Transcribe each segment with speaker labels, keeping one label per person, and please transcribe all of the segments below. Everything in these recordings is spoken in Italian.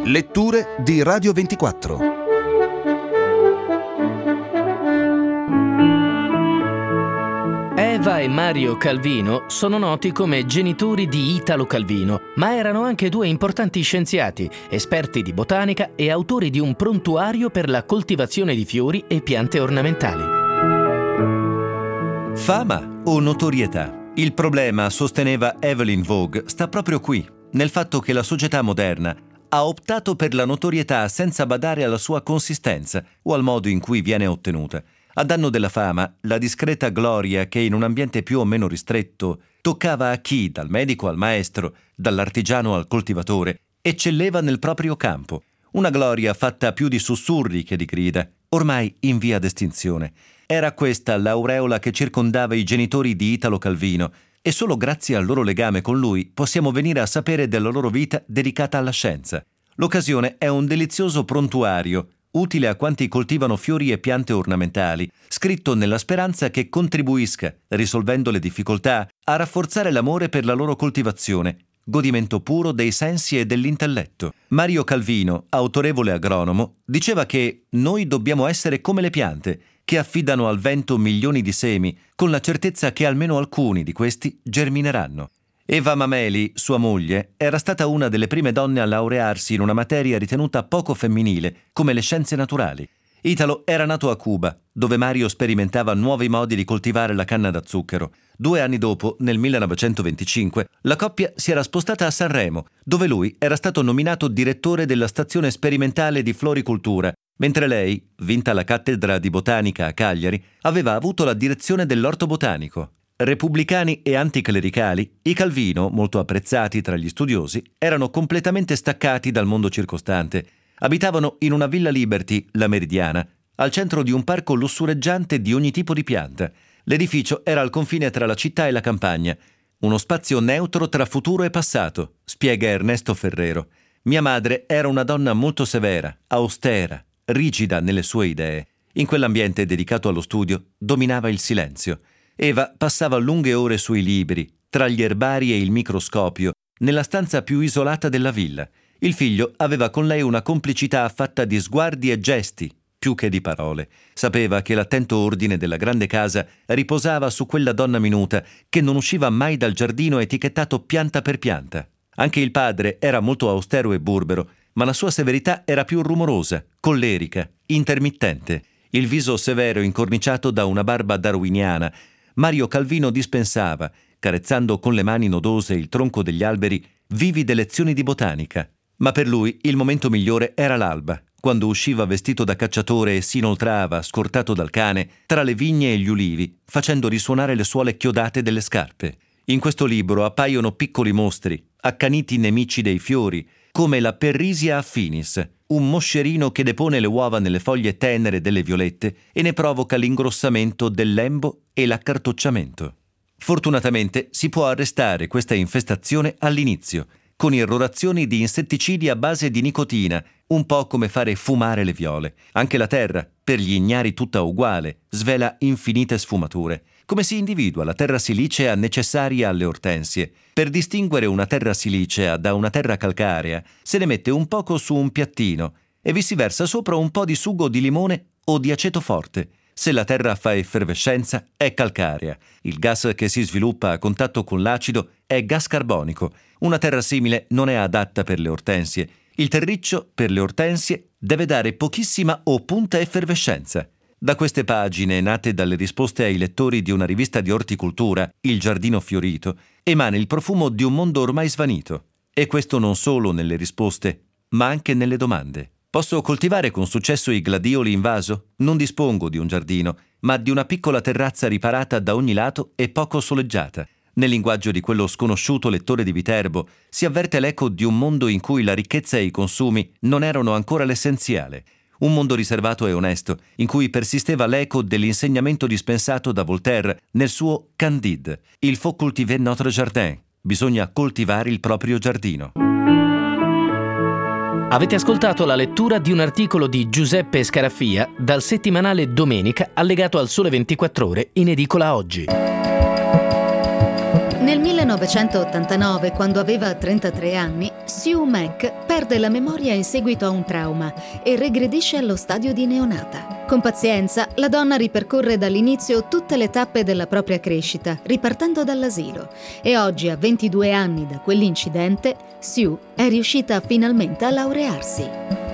Speaker 1: Letture di Radio 24.
Speaker 2: Eva e Mario Calvino sono noti come genitori di Italo Calvino, ma erano anche due importanti scienziati, esperti di botanica e autori di un prontuario per la coltivazione di fiori e piante ornamentali.
Speaker 3: Fama o notorietà? Il problema, sosteneva Evelyn Waugh, sta proprio qui, nel fatto che la società moderna ha optato per la notorietà senza badare alla sua consistenza o al modo in cui viene ottenuta. A danno della fama, la discreta gloria che in un ambiente più o meno ristretto toccava a chi, dal medico al maestro, dall'artigiano al coltivatore, eccelleva nel proprio campo. Una gloria fatta più di sussurri che di grida, ormai in via d'estinzione. Era questa l'aureola che circondava i genitori di Italo Calvino, e solo grazie al loro legame con lui possiamo venire a sapere della loro vita dedicata alla scienza. L'occasione è un delizioso prontuario, utile a quanti coltivano fiori e piante ornamentali, scritto nella speranza che contribuisca, risolvendo le difficoltà, a rafforzare l'amore per la loro coltivazione, godimento puro dei sensi e dell'intelletto. Mario Calvino, autorevole agronomo, diceva che noi dobbiamo essere come le piante, che affidano al vento milioni di semi, con la certezza che almeno alcuni di questi germineranno. Eva Mameli, sua moglie, era stata una delle prime donne a laurearsi in una materia ritenuta poco femminile, come le scienze naturali. Italo era nato a Cuba, dove Mario sperimentava nuovi modi di coltivare la canna da zucchero. 2 anni dopo, nel 1925, la coppia si era spostata a Sanremo, dove lui era stato nominato direttore della stazione sperimentale di floricoltura, mentre lei, vinta la cattedra di botanica a Cagliari, aveva avuto la direzione dell'orto botanico. Repubblicani e anticlericali, i Calvino, molto apprezzati tra gli studiosi, erano completamente staccati dal mondo circostante. Abitavano in una Villa Liberty, la Meridiana, al centro di un parco lussureggiante di ogni tipo di pianta. L'edificio era al confine tra la città e la campagna, uno spazio neutro tra futuro e passato, spiega Ernesto Ferrero. Mia madre era una donna molto severa, austera, rigida nelle sue idee. In quell'ambiente dedicato allo studio dominava il silenzio. Eva passava lunghe ore sui libri, tra gli erbari e il microscopio, nella stanza più isolata della villa. Il figlio aveva con lei una complicità fatta di sguardi e gesti, più che di parole. Sapeva che l'attento ordine della grande casa riposava su quella donna minuta che non usciva mai dal giardino etichettato pianta per pianta. Anche il padre era molto austero e burbero, ma la sua severità era più rumorosa, collerica, intermittente. Il viso severo incorniciato da una barba darwiniana, Mario Calvino dispensava, carezzando con le mani nodose il tronco degli alberi, vivide lezioni di botanica. Ma per lui il momento migliore era l'alba, quando usciva vestito da cacciatore e si inoltrava, scortato dal cane, tra le vigne e gli ulivi, facendo risuonare le suole chiodate delle scarpe. In questo libro appaiono piccoli mostri, accaniti nemici dei fiori, come la Perrisia affinis, un moscerino che depone le uova nelle foglie tenere delle violette e ne provoca l'ingrossamento del lembo e l'accartocciamento. Fortunatamente si può arrestare questa infestazione all'inizio, con irrorazioni di insetticidi a base di nicotina, un po' come fare fumare le viole. Anche la terra, per gli ignari tutta uguale, svela infinite sfumature. Come si individua la terra silicea necessaria alle ortensie? Per distinguere una terra silicea da una terra calcarea, se ne mette un poco su un piattino e vi si versa sopra un po' di sugo di limone o di aceto forte. Se la terra fa effervescenza, è calcarea. Il gas che si sviluppa a contatto con l'acido è gas carbonico. Una terra simile non è adatta per le ortensie. Il terriccio, per le ortensie, deve dare pochissima o punta effervescenza. Da queste pagine, nate dalle risposte ai lettori di una rivista di orticoltura, Il Giardino Fiorito, emana il profumo di un mondo ormai svanito. E questo non solo nelle risposte, ma anche nelle domande. Posso coltivare con successo i gladioli in vaso? Non dispongo di un giardino, ma di una piccola terrazza riparata da ogni lato e poco soleggiata. Nel linguaggio di quello sconosciuto lettore di Viterbo si avverte l'eco di un mondo in cui la ricchezza e i consumi non erano ancora l'essenziale. Un mondo riservato e onesto, in cui persisteva l'eco dell'insegnamento dispensato da Voltaire nel suo Candide. Il faut cultiver notre jardin. Bisogna coltivare il proprio giardino.
Speaker 2: Avete ascoltato la lettura di un articolo di Giuseppe Scaraffia dal settimanale Domenica allegato al Sole 24 Ore in edicola oggi.
Speaker 4: Nel 1989, quando aveva 33 anni, Sue Mack perde la memoria in seguito a un trauma e regredisce allo stadio di neonata. Con pazienza, la donna ripercorre dall'inizio tutte le tappe della propria crescita, ripartendo dall'asilo. E oggi, a 22 anni da quell'incidente, Sue è riuscita finalmente a laurearsi.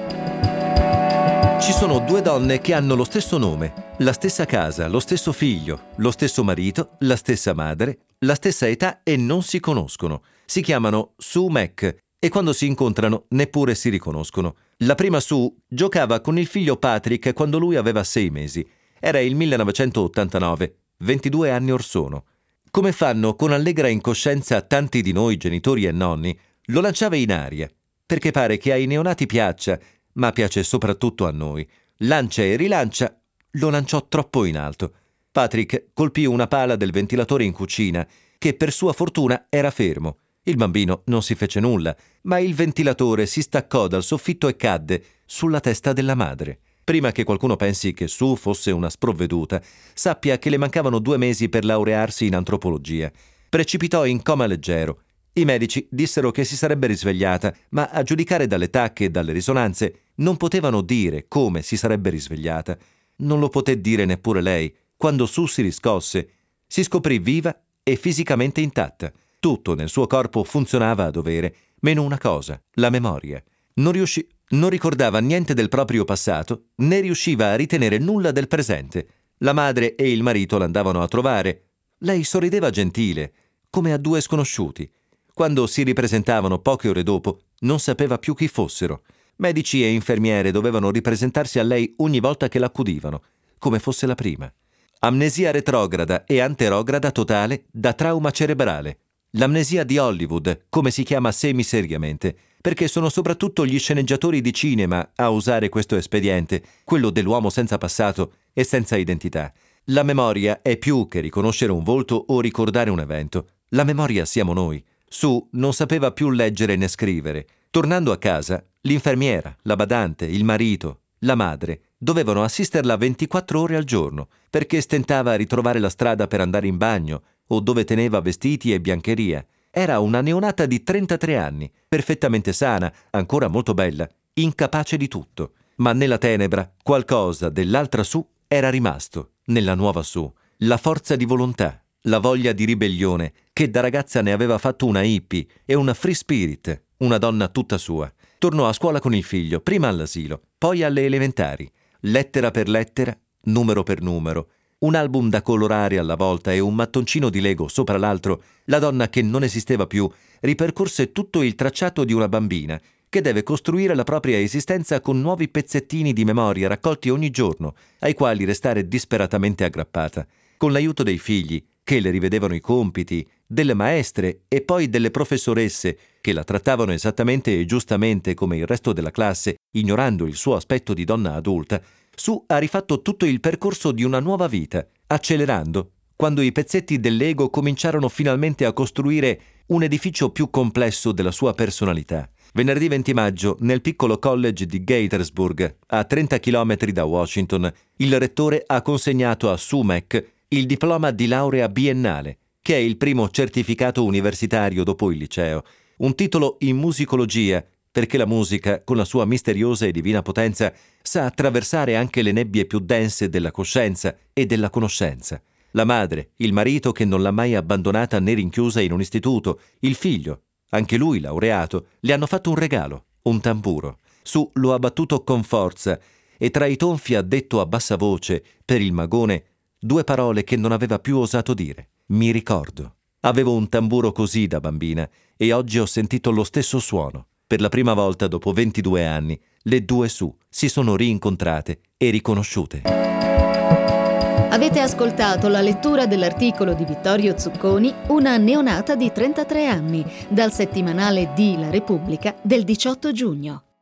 Speaker 3: Ci sono due donne che hanno lo stesso nome, la stessa casa, lo stesso figlio, lo stesso marito, la stessa madre, la stessa età e non si conoscono. Si chiamano Sue Mack e quando si incontrano neppure si riconoscono. La prima Sue giocava con il figlio Patrick quando lui aveva 6 mesi. Era il 1989, 22 anni or sono. Come fanno con allegra incoscienza tanti di noi genitori e nonni, lo lanciava in aria, perché pare che ai neonati piaccia, ma piace soprattutto a noi. Lancia e rilancia, lo lanciò troppo in alto. Patrick colpì una pala del ventilatore in cucina, che per sua fortuna era fermo. Il bambino non si fece nulla, ma il ventilatore si staccò dal soffitto e cadde sulla testa della madre. Prima che qualcuno pensi che Sue fosse una sprovveduta, sappia che le mancavano 2 mesi per laurearsi in antropologia. Precipitò in coma leggero. I medici dissero che si sarebbe risvegliata, ma a giudicare dalle tacche e dalle risonanze non potevano dire come si sarebbe risvegliata. Non lo poté dire neppure lei. Quando Sue si riscosse, si scoprì viva e fisicamente intatta. Tutto nel suo corpo funzionava a dovere, meno una cosa, la memoria. Non ricordava niente del proprio passato, né riusciva a ritenere nulla del presente. La madre e il marito l'andavano a trovare. Lei sorrideva gentile, come a 2 sconosciuti. Quando si ripresentavano poche ore dopo, non sapeva più chi fossero. Medici e infermiere dovevano ripresentarsi a lei ogni volta che l'accudivano, come fosse la prima. Amnesia retrograda e anterograda totale da trauma cerebrale. L'amnesia di Hollywood, come si chiama semiseriamente, perché sono soprattutto gli sceneggiatori di cinema a usare questo espediente, quello dell'uomo senza passato e senza identità. La memoria è più che riconoscere un volto o ricordare un evento. La memoria siamo noi. Sue non sapeva più leggere né scrivere. Tornando a casa, l'infermiera, la badante, il marito, la madre dovevano assisterla 24 ore al giorno perché stentava a ritrovare la strada per andare in bagno o dove teneva vestiti e biancheria. Era una neonata di 33 anni, perfettamente sana, ancora molto bella, incapace di tutto. Ma nella tenebra qualcosa dell'altra Sue era rimasto, nella nuova Sue, la forza di volontà, la voglia di ribellione che da ragazza ne aveva fatto una hippie e una free spirit, una donna tutta sua. Tornò a scuola con il figlio, prima all'asilo, poi alle elementari. Lettera per lettera, numero per numero, un album da colorare alla volta e un mattoncino di Lego sopra l'altro, la donna che non esisteva più ripercorse tutto il tracciato di una bambina che deve costruire la propria esistenza con nuovi pezzettini di memoria raccolti ogni giorno, ai quali restare disperatamente aggrappata. Con l'aiuto dei figli, che le rivedevano i compiti, delle maestre e poi delle professoresse che la trattavano esattamente e giustamente come il resto della classe, ignorando il suo aspetto di donna adulta, Sue ha rifatto tutto il percorso di una nuova vita, accelerando, quando i pezzetti dell'ego cominciarono finalmente a costruire un edificio più complesso della sua personalità. Venerdì 20 maggio, nel piccolo college di Gaithersburg, a 30 km da Washington, il rettore ha consegnato a Sue Mack il diploma di laurea biennale, che è il primo certificato universitario dopo il liceo, un titolo in musicologia, perché la musica, con la sua misteriosa e divina potenza, sa attraversare anche le nebbie più dense della coscienza e della conoscenza. La madre, il marito che non l'ha mai abbandonata né rinchiusa in un istituto, il figlio, anche lui laureato, le hanno fatto un regalo, un tamburo. Sue lo ha battuto con forza e tra i tonfi ha detto a bassa voce, per il magone, 2 parole che non aveva più osato dire. Mi ricordo. Avevo un tamburo così da bambina e oggi ho sentito lo stesso suono. Per la prima volta dopo 22 anni, le 2 Sue si sono rincontrate e riconosciute.
Speaker 4: Avete ascoltato la lettura dell'articolo di Vittorio Zucconi, Una neonata di 33 anni, dal settimanale di La Repubblica del 18 giugno.